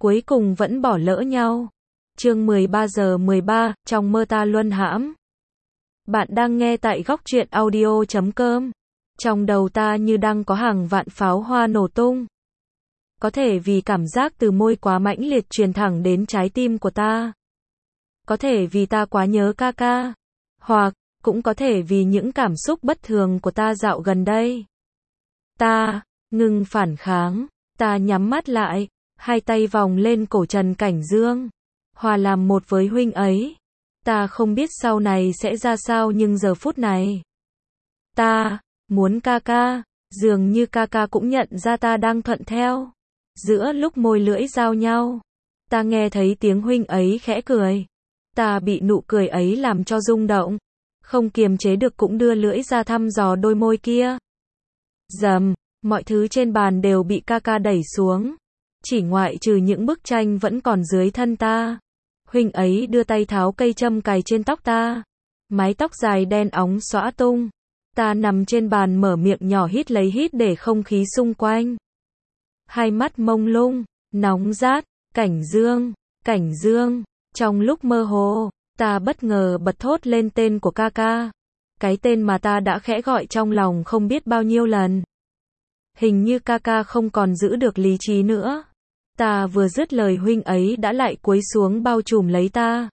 cuối cùng vẫn bỏ lỡ nhau. Chương 13:13, trong mơ ta luân hãm. Bạn đang nghe tại góc truyện audio.com. Trong đầu ta như đang có hàng vạn pháo hoa nổ tung. Có thể vì cảm giác từ môi quá mãnh liệt truyền thẳng đến trái tim của ta. Có thể vì ta quá nhớ ca ca. Hoặc, cũng có thể vì những cảm xúc bất thường của ta dạo gần đây. Ta ngừng phản kháng, ta nhắm mắt lại, hai tay vòng lên cổ Trần Cảnh Dương, hòa làm một với huynh ấy. Ta không biết sau này sẽ ra sao nhưng giờ phút này, ta muốn ca ca, dường như ca ca cũng nhận ra ta đang thuận theo. Giữa lúc môi lưỡi giao nhau, ta nghe thấy tiếng huynh ấy khẽ cười. Ta bị nụ cười ấy làm cho rung động, không kiềm chế được cũng đưa lưỡi ra thăm dò đôi môi kia. Rầm, mọi thứ trên bàn đều bị ca ca đẩy xuống, chỉ ngoại trừ những bức tranh vẫn còn dưới thân ta. Huynh ấy đưa tay tháo cây châm cài trên tóc ta, mái tóc dài đen óng xõa tung. Ta nằm trên bàn mở miệng nhỏ hít lấy hít để không khí xung quanh. Hai mắt mông lung, nóng rát, Cảnh Dương, Cảnh Dương. Trong lúc mơ hồ, ta bất ngờ bật thốt lên tên của ca ca. Cái tên mà ta đã khẽ gọi trong lòng không biết bao nhiêu lần. Hình như ca ca không còn giữ được lý trí nữa. Ta vừa dứt lời huynh ấy đã lại cúi xuống bao trùm lấy ta.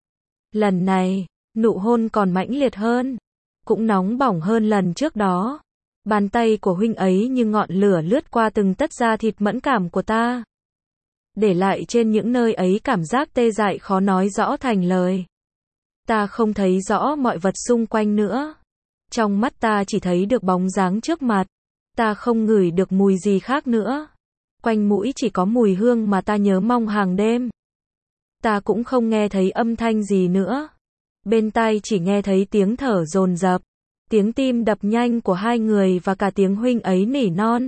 Lần này, nụ hôn còn mãnh liệt hơn, cũng nóng bỏng hơn lần trước đó. Bàn tay của huynh ấy như ngọn lửa lướt qua từng tấc da thịt mẫn cảm của ta, để lại trên những nơi ấy cảm giác tê dại khó nói rõ thành lời. Ta không thấy rõ mọi vật xung quanh nữa. Trong mắt ta chỉ thấy được bóng dáng trước mặt. Ta không ngửi được mùi gì khác nữa. Quanh mũi chỉ có mùi hương mà ta nhớ mong hàng đêm. Ta cũng không nghe thấy âm thanh gì nữa. Bên tai chỉ nghe thấy tiếng thở dồn dập, tiếng tim đập nhanh của hai người và cả tiếng huynh ấy nỉ non.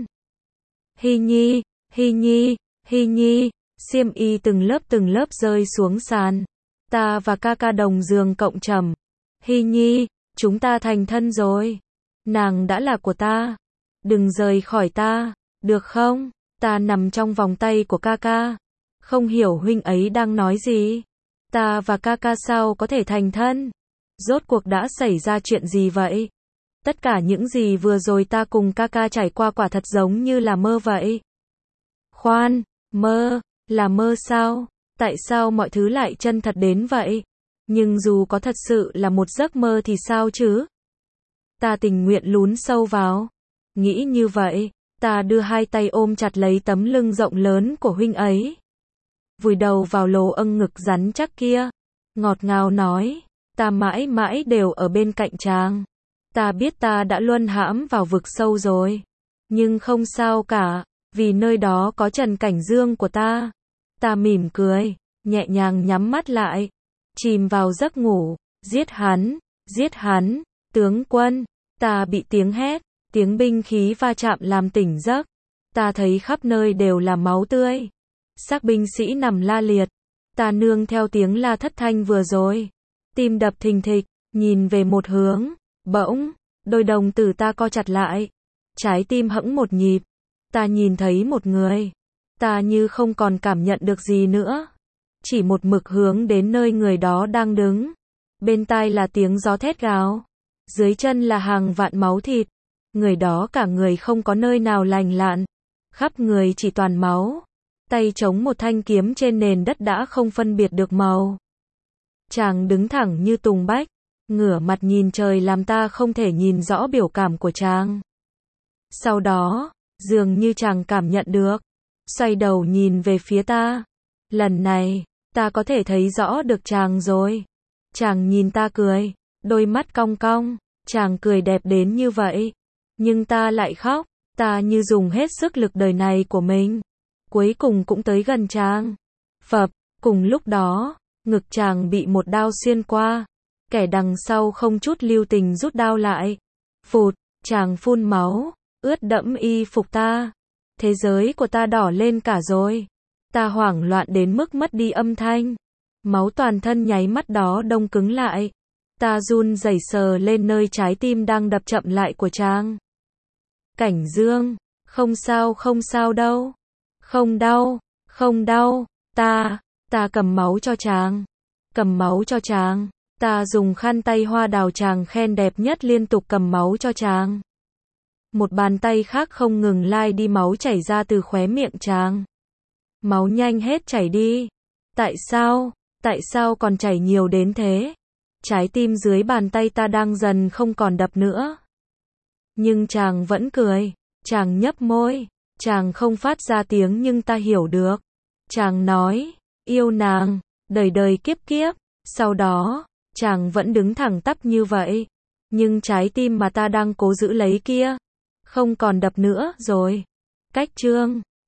Hy Nhi, Hy Nhi, Hy Nhi. Xiêm y từng lớp rơi xuống sàn. Ta và ca ca đồng giường cộng trầm. Hy Nhi, chúng ta thành thân rồi. Nàng đã là của ta. Đừng rời khỏi ta, được không? Ta nằm trong vòng tay của ca ca. Không hiểu huynh ấy đang nói gì. Ta và ca ca sao có thể thành thân? Rốt cuộc đã xảy ra chuyện gì vậy? Tất cả những gì vừa rồi ta cùng ca ca trải qua quả thật giống như là mơ vậy. Khoan, mơ, là mơ sao? Tại sao mọi thứ lại chân thật đến vậy? Nhưng dù có thật sự là một giấc mơ thì sao chứ? Ta tình nguyện lún sâu vào. Nghĩ như vậy, ta đưa hai tay ôm chặt lấy tấm lưng rộng lớn của huynh ấy. Vùi đầu vào lỗ âng ngực rắn chắc kia. Ngọt ngào nói, ta mãi mãi đều ở bên cạnh chàng. Ta biết ta đã luân hãm vào vực sâu rồi. Nhưng không sao cả, vì nơi đó có Trần Cảnh Dương của ta. Ta mỉm cười, nhẹ nhàng nhắm mắt lại, chìm vào giấc ngủ. Giết hắn, tướng quân. Ta bị tiếng hét, tiếng binh khí va chạm làm tỉnh giấc. Ta thấy khắp nơi đều là máu tươi. Xác binh sĩ nằm la liệt. Ta nương theo tiếng la thất thanh vừa rồi. Tim đập thình thịch, nhìn về một hướng. Bỗng, đôi đồng tử ta co chặt lại. Trái tim hẫng một nhịp. Ta nhìn thấy một người. Ta như không còn cảm nhận được gì nữa. Chỉ một mực hướng đến nơi người đó đang đứng. Bên tai là tiếng gió thét gào. Dưới chân là hàng vạn máu thịt. Người đó cả người không có nơi nào lành lặn. Khắp người chỉ toàn máu. Tay chống một thanh kiếm trên nền đất đã không phân biệt được màu. Chàng đứng thẳng như tùng bách. Ngửa mặt nhìn trời làm ta không thể nhìn rõ biểu cảm của chàng. Sau đó, dường như chàng cảm nhận được. Xoay đầu nhìn về phía ta. Lần này, ta có thể thấy rõ được chàng rồi. Chàng nhìn ta cười, đôi mắt cong cong. Chàng cười đẹp đến như vậy. Nhưng ta lại khóc. Ta như dùng hết sức lực đời này của mình. Cuối cùng cũng tới gần chàng. Phập, cùng lúc đó, ngực chàng bị một đao xuyên qua. Kẻ đằng sau không chút lưu tình rút đao lại. Phụt, chàng phun máu, ướt đẫm y phục ta. Thế giới của ta đỏ lên cả rồi. Ta hoảng loạn đến mức mất đi âm thanh. Máu toàn thân nháy mắt đó đông cứng lại. Ta run rẩy sờ lên nơi trái tim đang đập chậm lại của chàng. Cảnh Dương, không sao đâu. Không đau, Ta cầm máu cho chàng. Cầm máu cho chàng. Ta dùng khăn tay hoa đào chàng khen đẹp nhất liên tục cầm máu cho chàng. Một bàn tay khác không ngừng lai đi máu chảy ra từ khóe miệng chàng. Máu nhanh hết chảy đi. Tại sao? Tại sao còn chảy nhiều đến thế? Trái tim dưới bàn tay ta đang dần không còn đập nữa. Nhưng chàng vẫn cười. Chàng nhấp môi. Chàng không phát ra tiếng nhưng ta hiểu được. Chàng nói, yêu nàng, đời đời kiếp kiếp. Sau đó, chàng vẫn đứng thẳng tắp như vậy. Nhưng trái tim mà ta đang cố giữ lấy kia, không còn đập nữa rồi. Cách chương